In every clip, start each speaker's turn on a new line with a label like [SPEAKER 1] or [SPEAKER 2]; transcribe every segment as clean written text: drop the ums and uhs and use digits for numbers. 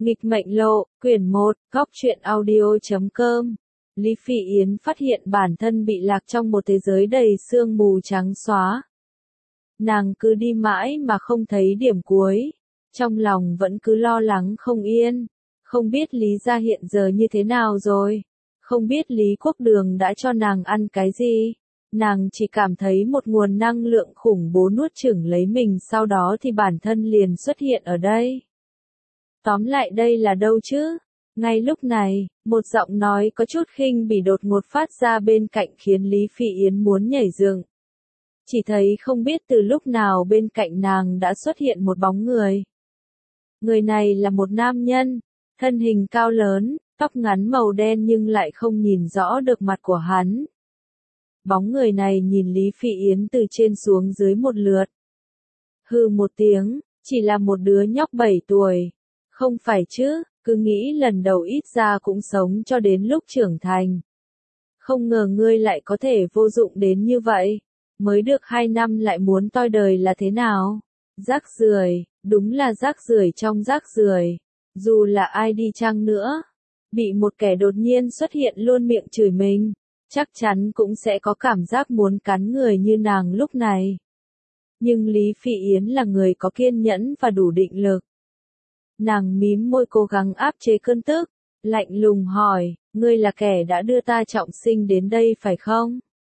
[SPEAKER 1] Nghịch mệnh lộ, quyển 1, góc truyện audio.com. Lý Phỉ Yến phát hiện bản thân bị lạc trong một thế giới đầy sương mù trắng xóa. Nàng cứ đi mãi mà không thấy điểm cuối, trong lòng vẫn cứ lo lắng không yên, không biết Lý gia hiện giờ như thế nào rồi, không biết Lý Quốc Đường đã cho nàng ăn cái gì. Nàng chỉ cảm thấy một nguồn năng lượng khủng bố nuốt chửng lấy mình, sau đó thì bản thân liền xuất hiện ở đây. Tóm lại đây là đâu chứ? Ngay lúc này, một giọng nói có chút khinh bỉ đột ngột phát ra bên cạnh khiến Lý Phỉ Yến muốn nhảy dựng. Chỉ thấy không biết từ lúc nào bên cạnh nàng đã xuất hiện một bóng người. Người này là một nam nhân, thân hình cao lớn, tóc ngắn màu đen nhưng lại không nhìn rõ được mặt của hắn. Bóng người này nhìn Lý Phỉ Yến từ trên xuống dưới một lượt. Hừ một tiếng, chỉ là một đứa nhóc 7 tuổi. Không phải chứ, cứ nghĩ lần đầu ít ra cũng sống cho đến lúc trưởng thành. Không ngờ ngươi lại có thể vô dụng đến như vậy. Mới được 2 năm lại muốn toi đời là thế nào? Rác rưởi, đúng là rác rưởi trong rác rưởi. Dù là ai đi chăng nữa, bị một kẻ đột nhiên xuất hiện luôn miệng chửi mình, chắc chắn cũng sẽ có cảm giác muốn cắn người như nàng lúc này. Nhưng Lý Phỉ Yến là người có kiên nhẫn và đủ định lực. Nàng mím môi cố gắng áp chế cơn tức, lạnh lùng hỏi, ngươi là kẻ đã đưa ta trọng sinh đến đây phải không?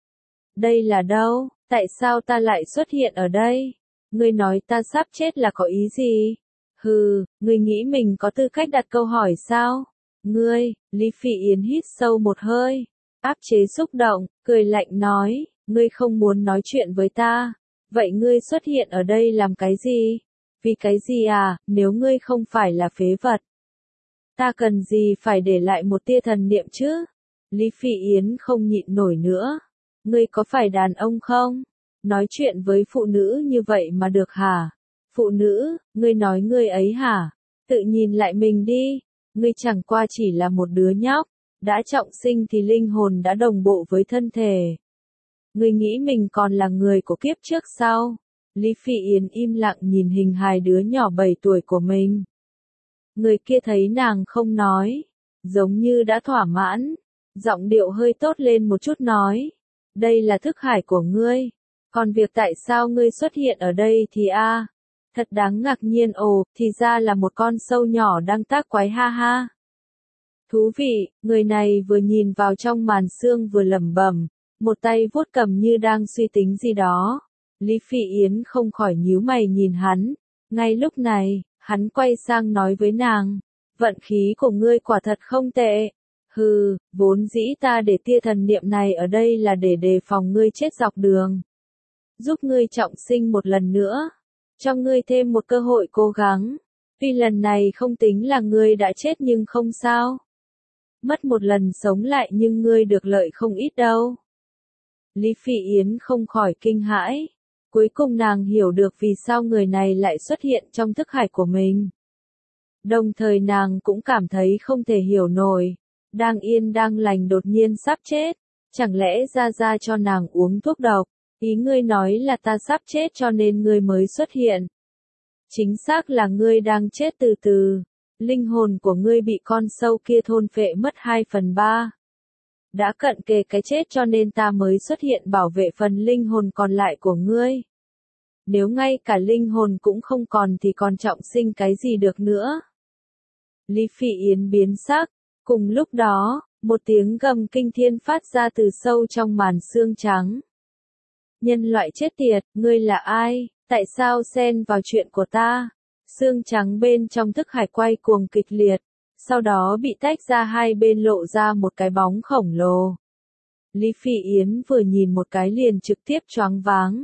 [SPEAKER 1] Đây là đâu? Tại sao ta lại xuất hiện ở đây? Ngươi nói ta sắp chết là có ý gì? Hừ, ngươi nghĩ mình có tư cách đặt câu hỏi sao? Ngươi, Lý Phỉ Yến hít sâu một hơi, áp chế xúc động, cười lạnh nói, ngươi không muốn nói chuyện với ta, vậy ngươi xuất hiện ở đây làm cái gì? Vì cái gì à, nếu ngươi không phải là phế vật? Ta cần gì phải để lại một tia thần niệm chứ? Lý Phỉ Yến không nhịn nổi nữa. Ngươi có phải đàn ông không? Nói chuyện với phụ nữ như vậy mà được hả? Phụ nữ, ngươi nói ngươi ấy hả? Tự nhìn lại mình đi. Ngươi chẳng qua chỉ là một đứa nhóc. Đã trọng sinh thì linh hồn đã đồng bộ với thân thể. Ngươi nghĩ mình còn là người của kiếp trước sao? Lý Phỉ Yến im lặng nhìn hình hài đứa nhỏ 7 tuổi của mình. Người kia thấy nàng không nói, giống như đã thỏa mãn, giọng điệu hơi tốt lên một chút nói, đây là thức hải của ngươi, còn việc tại sao ngươi xuất hiện ở đây thì thật đáng ngạc nhiên. Ồ, thì ra là một con sâu nhỏ đang tác quái ha ha. Thú vị, người này vừa nhìn vào trong màn sương vừa lẩm bẩm, một tay vuốt cầm như đang suy tính gì đó. Lý Phỉ Yến không khỏi nhíu mày nhìn hắn. Ngay lúc này, hắn quay sang nói với nàng, vận khí của ngươi quả thật không tệ. Hừ, vốn dĩ ta để tia thần niệm này ở đây là để đề phòng ngươi chết dọc đường. Giúp ngươi trọng sinh một lần nữa. Cho ngươi thêm một cơ hội cố gắng. Tuy lần này không tính là ngươi đã chết nhưng không sao. Mất một lần sống lại nhưng ngươi được lợi không ít đâu. Lý Phỉ Yến không khỏi kinh hãi. Cuối cùng nàng hiểu được vì sao người này lại xuất hiện trong thức hải của mình. Đồng thời nàng cũng cảm thấy không thể hiểu nổi. Đang yên đang lành đột nhiên sắp chết. Chẳng lẽ ra cho nàng uống thuốc độc? Ý ngươi nói là ta sắp chết cho nên ngươi mới xuất hiện. Chính xác là ngươi đang chết từ từ. Linh hồn của ngươi bị con sâu kia thôn phệ mất 2/3. Đã cận kề cái chết cho nên ta mới xuất hiện bảo vệ phần linh hồn còn lại của ngươi. Nếu ngay cả linh hồn cũng không còn thì còn trọng sinh cái gì được nữa. Lý Phỉ Yến biến sắc. Cùng lúc đó, một tiếng gầm kinh thiên phát ra từ sâu trong màn sương trắng. Nhân loại chết tiệt, ngươi là ai? Tại sao xen vào chuyện của ta? Sương trắng bên trong thức hải quay cuồng kịch liệt, sau đó bị tách ra hai bên lộ ra một cái bóng khổng lồ. Lý Phỉ Yến vừa nhìn một cái liền trực tiếp choáng váng.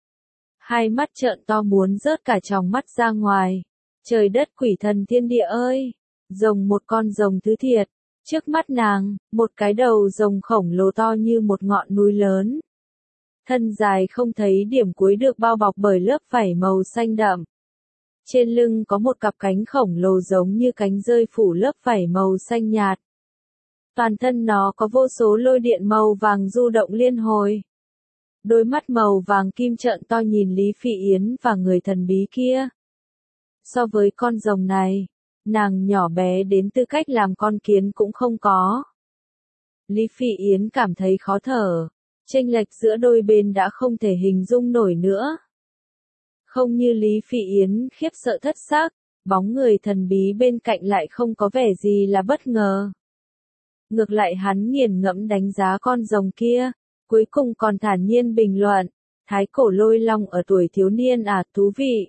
[SPEAKER 1] Hai mắt trợn to muốn rớt cả tròng mắt ra ngoài. Trời đất quỷ thần thiên địa ơi! Rồng, một con rồng thứ thiệt. Trước mắt nàng, một cái đầu rồng khổng lồ to như một ngọn núi lớn. Thân dài không thấy điểm cuối được bao bọc bởi lớp vảy màu xanh đậm. Trên lưng có một cặp cánh khổng lồ giống như cánh rơi phủ lớp vảy màu xanh nhạt. Toàn thân nó có vô số lôi điện màu vàng du động liên hồi. Đôi mắt màu vàng kim trợn to nhìn Lý Phỉ Yến và người thần bí kia. So với con rồng này, nàng nhỏ bé đến tư cách làm con kiến cũng không có. Lý Phỉ Yến cảm thấy khó thở, chênh lệch giữa đôi bên đã không thể hình dung nổi nữa. Không như Lý Phỉ Yến khiếp sợ thất xác, bóng người thần bí bên cạnh lại không có vẻ gì là bất ngờ. Ngược lại hắn nghiền ngẫm đánh giá con rồng kia, cuối cùng còn thản nhiên bình luận, thái cổ lôi long ở tuổi thiếu niên à, thú vị.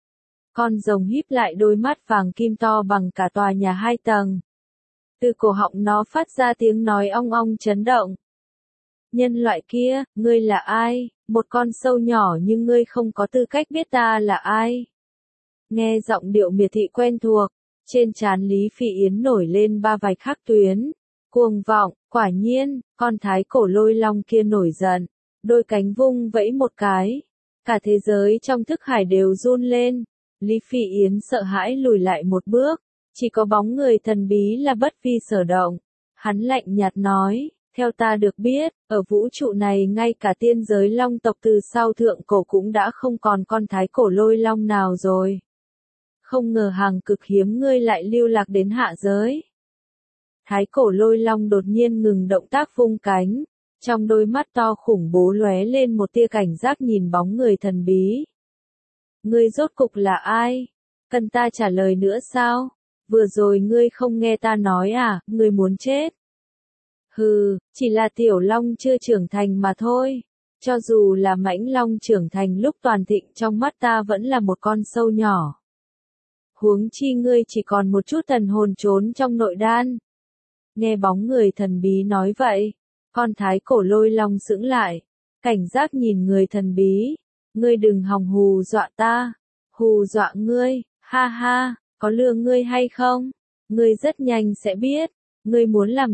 [SPEAKER 1] Con rồng híp lại đôi mắt vàng kim to bằng cả tòa nhà 2 tầng. Từ cổ họng nó phát ra tiếng nói ong ong chấn động. Nhân loại kia, ngươi là ai? Một con sâu nhỏ nhưng ngươi không có tư cách biết ta là ai. Nghe giọng điệu miệt thị quen thuộc, trên trán Lý Phỉ Yến nổi lên 3 vạch hắc tuyến. Cuồng vọng, quả nhiên, con thái cổ lôi long kia nổi giận, đôi cánh vung vẫy một cái. Cả thế giới trong thức hải đều run lên. Lý Phỉ Yến sợ hãi lùi lại một bước, chỉ có bóng người thần bí là bất vi sở động. Hắn lạnh nhạt nói, theo ta được biết, ở vũ trụ này ngay cả tiên giới long tộc từ sau thượng cổ cũng đã không còn con thái cổ lôi long nào rồi. Không ngờ hàng cực hiếm ngươi lại lưu lạc đến hạ giới. Thái cổ lôi long đột nhiên ngừng động tác vung cánh, trong đôi mắt to khủng bố lóe lên một tia cảnh giác nhìn bóng người thần bí. Ngươi rốt cục là ai? Cần ta trả lời nữa sao? Vừa rồi ngươi không nghe ta nói à, ngươi muốn chết. Hừ, chỉ là tiểu long chưa trưởng thành mà thôi. Cho dù là mãnh long trưởng thành lúc toàn thịnh trong mắt ta vẫn là một con sâu nhỏ. Huống chi ngươi chỉ còn một chút thần hồn trốn trong nội đan. Nghe bóng người thần bí nói vậy, con thái cổ lôi long sững lại, cảnh giác nhìn người thần bí. Ngươi đừng hòng hù dọa ta. Hù dọa ngươi, ha ha, có lừa ngươi hay không? Ngươi rất nhanh sẽ biết. Ngươi muốn làm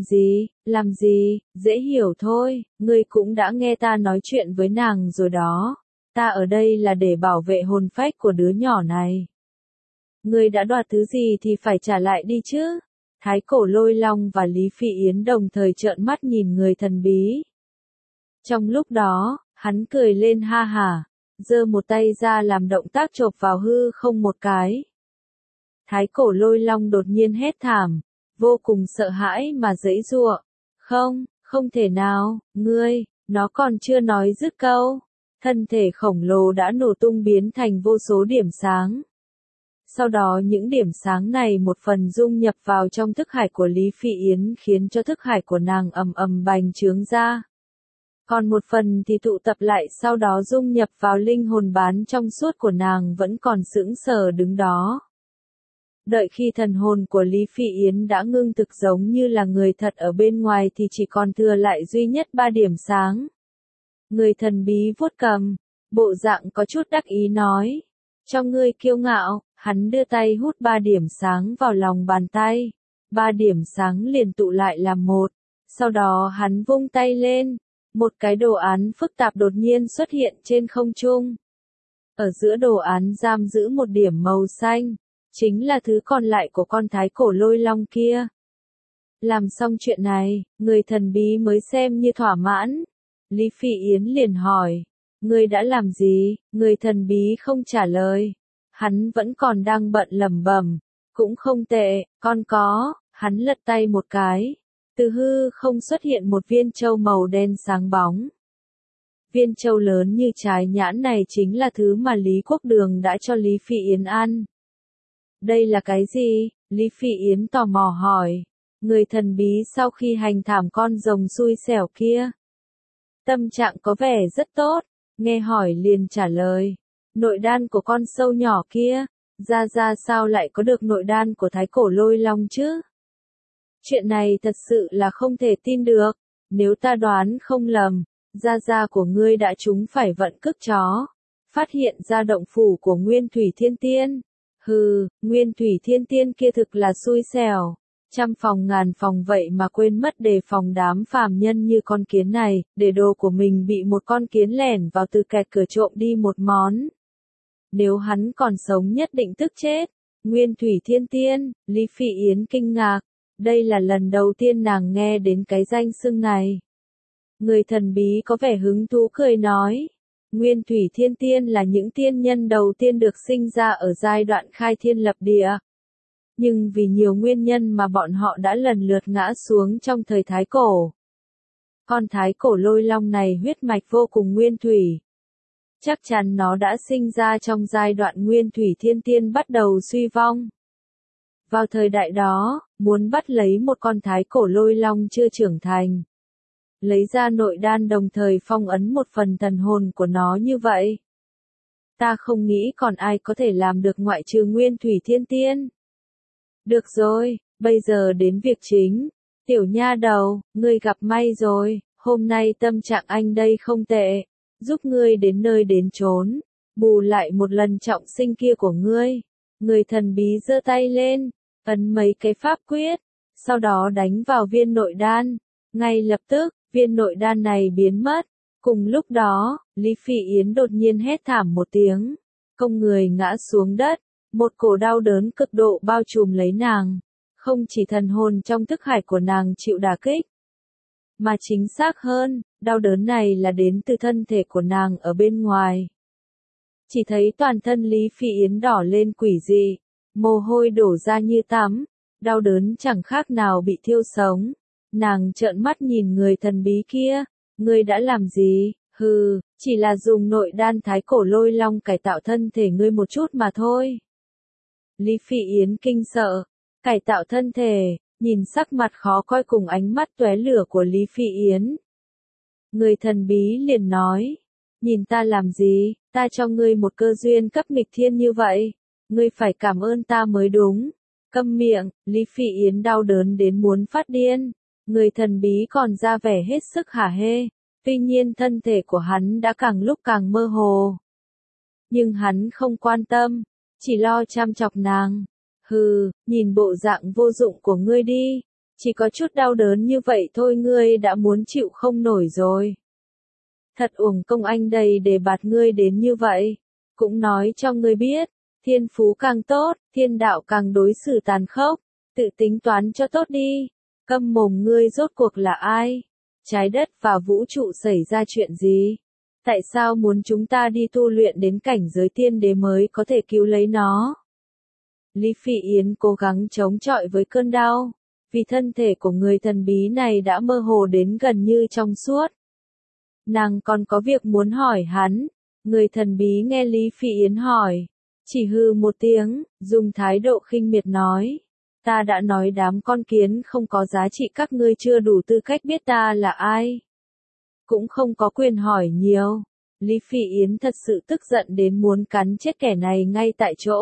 [SPEAKER 1] gì, dễ hiểu thôi, ngươi cũng đã nghe ta nói chuyện với nàng rồi đó. Ta ở đây là để bảo vệ hồn phách của đứa nhỏ này. Ngươi đã đoạt thứ gì thì phải trả lại đi chứ. Thái cổ lôi long và Lý Phỉ Yến đồng thời trợn mắt nhìn người thần bí. Trong lúc đó, hắn cười lên ha hả, giơ một tay ra làm động tác chộp vào hư không một cái. Thái cổ lôi long đột nhiên hét thảm, vô cùng sợ hãi mà giãy giụa. Không thể nào, nó còn chưa nói dứt câu. Thân thể khổng lồ đã nổ tung biến thành vô số điểm sáng. Sau đó những điểm sáng này một phần dung nhập vào trong thức hải của Lý Phỉ Yến khiến cho thức hải của nàng ầm ầm bành trướng ra. Còn một phần thì tụ tập lại sau đó dung nhập vào linh hồn bán trong suốt của nàng vẫn còn sững sờ đứng đó. Đợi khi thần hồn của Lý Phỉ Yến đã ngưng thực giống như là người thật ở bên ngoài thì chỉ còn thừa lại duy nhất 3 điểm sáng. Người thần bí vuốt cằm, bộ dạng có chút đắc ý nói. Trong ngươi kiêu ngạo, hắn đưa tay hút 3 điểm sáng vào lòng bàn tay. 3 điểm sáng liền tụ lại làm một. Sau đó hắn vung tay lên. Một cái đồ án phức tạp đột nhiên xuất hiện trên không trung. Ở giữa đồ án giam giữ một điểm màu xanh. Chính là thứ còn lại của con thái cổ lôi long kia. Làm xong chuyện này, người thần bí mới xem như thỏa mãn. Lý Phỉ Yến liền hỏi. Ngươi đã làm gì? Người thần bí không trả lời. Hắn vẫn còn đang bận lẩm bẩm. Cũng không tệ, con có. Hắn lật tay một cái. Từ hư không xuất hiện một viên châu màu đen sáng bóng. Viên châu lớn như trái nhãn này chính là thứ mà Lý Quốc Đường đã cho Lý Phỉ Yến ăn. Đây là cái gì? Lý Phỉ Yến tò mò hỏi. Người thần bí sau khi hành thảm con rồng xui xẻo kia. Tâm trạng có vẻ rất tốt, nghe hỏi liền trả lời. Nội đan của con sâu nhỏ kia, ra sao lại có được nội đan của thái cổ lôi long chứ? Chuyện này thật sự là không thể tin được, nếu ta đoán không lầm, ra của ngươi đã trúng phải vận cước chó. Phát hiện ra động phủ của Nguyên Thủy Thiên Tiên. Hừ, Nguyên Thủy Thiên Tiên kia thực là xui xẻo. Trăm phòng ngàn phòng vậy mà quên mất đề phòng đám phàm nhân như con kiến này, để đồ của mình bị một con kiến lẻn vào từ kẹt cửa trộm đi một món. Nếu hắn còn sống nhất định tức chết. Nguyên Thủy Thiên Tiên, Lý Phỉ Yến kinh ngạc. Đây là lần đầu tiên nàng nghe đến cái danh xưng này. Người thần bí có vẻ hứng thú cười nói. Nguyên Thủy Thiên Tiên là những tiên nhân đầu tiên được sinh ra ở giai đoạn khai thiên lập địa. nhưng vì nhiều nguyên nhân mà bọn họ đã lần lượt ngã xuống trong thời Thái Cổ. Con Thái Cổ Lôi Long này huyết mạch vô cùng nguyên thủy. Chắc chắn nó đã sinh ra trong giai đoạn nguyên thủy thiên tiên bắt đầu suy vong. Vào thời đại đó, muốn bắt lấy một con Thái Cổ Lôi Long chưa trưởng thành, lấy ra nội đan đồng thời phong ấn một phần thần hồn của nó như vậy. Ta không nghĩ còn ai có thể làm được ngoại trừ nguyên thủy thiên tiên. Được rồi, bây giờ đến việc chính. Tiểu nha đầu, ngươi gặp may rồi, hôm nay tâm trạng anh đây không tệ, giúp ngươi đến nơi đến chốn, bù lại một lần trọng sinh kia của ngươi. Người thần bí giơ tay lên, ấn mấy cái pháp quyết, sau đó đánh vào viên nội đan. Ngay lập tức, viên nội đan này biến mất. Cùng lúc đó, Lý Phỉ Yến đột nhiên hét thảm một tiếng, không người ngã xuống đất, một cổ đau đớn cực độ bao trùm lấy nàng. Không chỉ thần hồn trong thức hải của nàng chịu đả kích, mà chính xác hơn, đau đớn này là đến từ thân thể của nàng ở bên ngoài. Chỉ thấy toàn thân Lý Phỉ Yến đỏ lên quỷ dị, mồ hôi đổ ra như tắm, đau đớn chẳng khác nào bị thiêu sống. Nàng trợn mắt nhìn người thần bí kia, ngươi đã làm gì? Hừ, chỉ là dùng nội đan Thái Cổ Lôi Long cải tạo thân thể ngươi một chút mà thôi. Lý Phỉ Yến kinh sợ, cải tạo thân thể, nhìn sắc mặt khó coi cùng ánh mắt tóe lửa của Lý Phỉ Yến. Người thần bí liền nói, nhìn ta làm gì, ta cho ngươi một cơ duyên cấp nghịch thiên như vậy, ngươi phải cảm ơn ta mới đúng. Câm miệng, Lý Phỉ Yến đau đớn đến muốn phát điên. Người thần bí còn ra vẻ hết sức hả hê, tuy nhiên thân thể của hắn đã càng lúc càng mơ hồ. Nhưng hắn không quan tâm, chỉ lo chăm chọc nàng. Hừ, nhìn bộ dạng vô dụng của ngươi đi, chỉ có chút đau đớn như vậy thôi ngươi đã muốn chịu không nổi rồi. Thật uổng công anh đây để bạt ngươi đến như vậy, cũng nói cho ngươi biết, thiên phú càng tốt, thiên đạo càng đối xử tàn khốc, tự tính toán cho tốt đi. Câm mồm ngươi rốt cuộc là ai? Trái đất và vũ trụ xảy ra chuyện gì? Tại sao muốn chúng ta đi tu luyện đến cảnh giới tiên đế mới có thể cứu lấy nó? Lý Phỉ Yến cố gắng chống chọi với cơn đau, vì thân thể của người thần bí này đã mơ hồ đến gần như trong suốt. Nàng còn có việc muốn hỏi hắn, người thần bí nghe Lý Phỉ Yến hỏi, chỉ hừ một tiếng, dùng thái độ khinh miệt nói. Ta đã nói đám con kiến không có giá trị các ngươi chưa đủ tư cách biết ta là ai. Cũng không có quyền hỏi nhiều. Lý Phỉ Yến thật sự tức giận đến muốn cắn chết kẻ này ngay tại chỗ.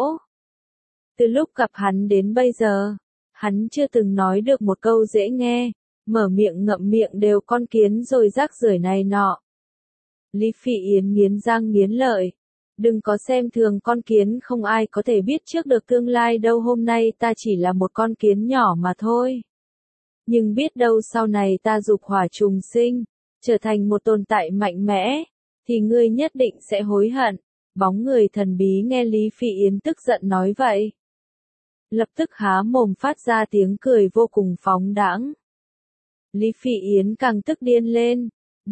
[SPEAKER 1] Từ lúc gặp hắn đến bây giờ, hắn chưa từng nói được một câu dễ nghe, mở miệng ngậm miệng đều con kiến rồi rác rưởi này nọ. Lý Phỉ Yến nghiến răng nghiến lợi. Đừng có xem thường con kiến, không ai có thể biết trước được tương lai đâu, hôm nay ta chỉ là một con kiến nhỏ mà thôi. Nhưng biết đâu sau này ta dục hỏa trùng sinh, trở thành một tồn tại mạnh mẽ, thì ngươi nhất định sẽ hối hận. Bóng người thần bí nghe Lý Phỉ Yến tức giận nói vậy, lập tức há mồm phát ra tiếng cười vô cùng phóng đãng. Lý Phỉ Yến càng tức điên lên.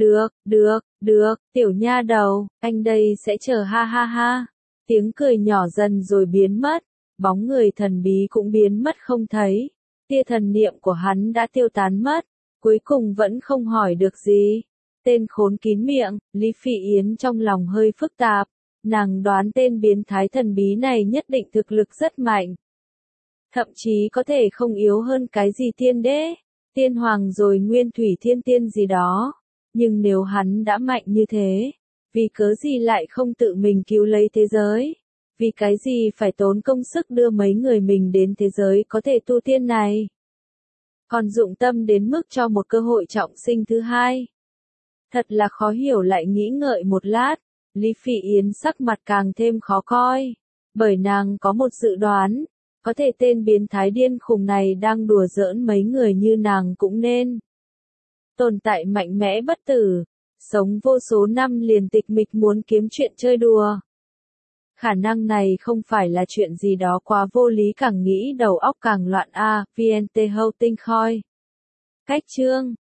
[SPEAKER 1] Được, tiểu nha đầu, anh đây sẽ chờ ha ha ha. Tiếng cười nhỏ dần rồi biến mất, bóng người thần bí cũng biến mất không thấy. Tia thần niệm của hắn đã tiêu tán mất, cuối cùng vẫn không hỏi được gì. Tên khốn kín miệng, Lý Phỉ Yến trong lòng hơi phức tạp, nàng đoán tên biến thái thần bí này nhất định thực lực rất mạnh. Thậm chí có thể không yếu hơn cái gì tiên đế, tiên hoàng rồi nguyên thủy thiên tiên gì đó. Nhưng nếu hắn đã mạnh như thế, vì cớ gì lại không tự mình cứu lấy thế giới? Vì cái gì phải tốn công sức đưa mấy người mình đến thế giới có thể tu tiên này? Còn dụng tâm đến mức cho một cơ hội trọng sinh thứ hai. Thật là khó hiểu. Lại nghĩ ngợi một lát, Lý Phỉ Yến sắc mặt càng thêm khó coi. Bởi nàng có một dự đoán, có thể tên biến thái điên khùng này đang đùa giỡn mấy người như nàng cũng nên. Tồn tại mạnh mẽ bất tử, sống vô số năm liền tịch mịch muốn kiếm chuyện chơi đùa. Khả năng này không phải là chuyện gì đó quá vô lý, càng nghĩ đầu óc càng loạn a. VNT Hậu Tinh Khôi. Cách chương